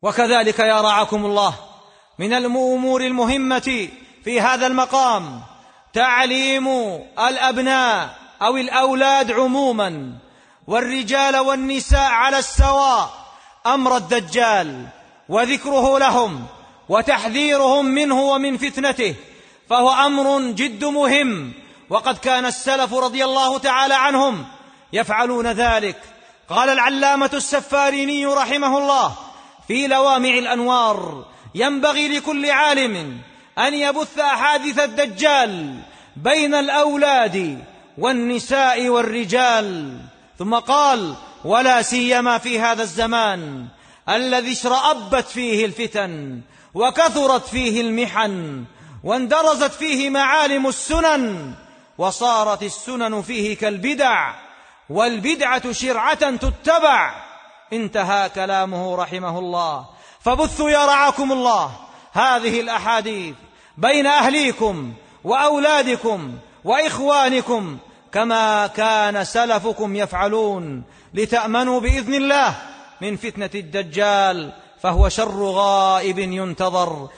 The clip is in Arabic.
وكذلك يا رعاكم الله من الأمور المهمة في هذا المقام تعليم الأبناء أو الأولاد عموما والرجال والنساء على السواء أمر الدجال، وذكره لهم وتحذيرهم منه ومن فتنته، فهو أمر جد مهم، وقد كان السلف رضي الله تعالى عنهم يفعلون ذلك. قال العلامة السفاريني رحمه الله في لوامع الأنوار: ينبغي لكل عالم أن يبث أحاديث الدجال بين الأولاد والنساء والرجال. ثم قال: ولا سيما في هذا الزمان الذي اشرأبت فيه الفتن وكثرت فيه المحن واندرزت فيه معالم السنن، وصارت السنن فيه كالبدع، والبدعة شرعة تتبع. انتهى كلامه رحمه الله. فبثوا يا رعاكم الله هذه الأحاديث بين أهليكم وأولادكم وإخوانكم كما كان سلفكم يفعلون، لتأمنوا بإذن الله من فتنة الدجال، فهو شر غائب ينتظر.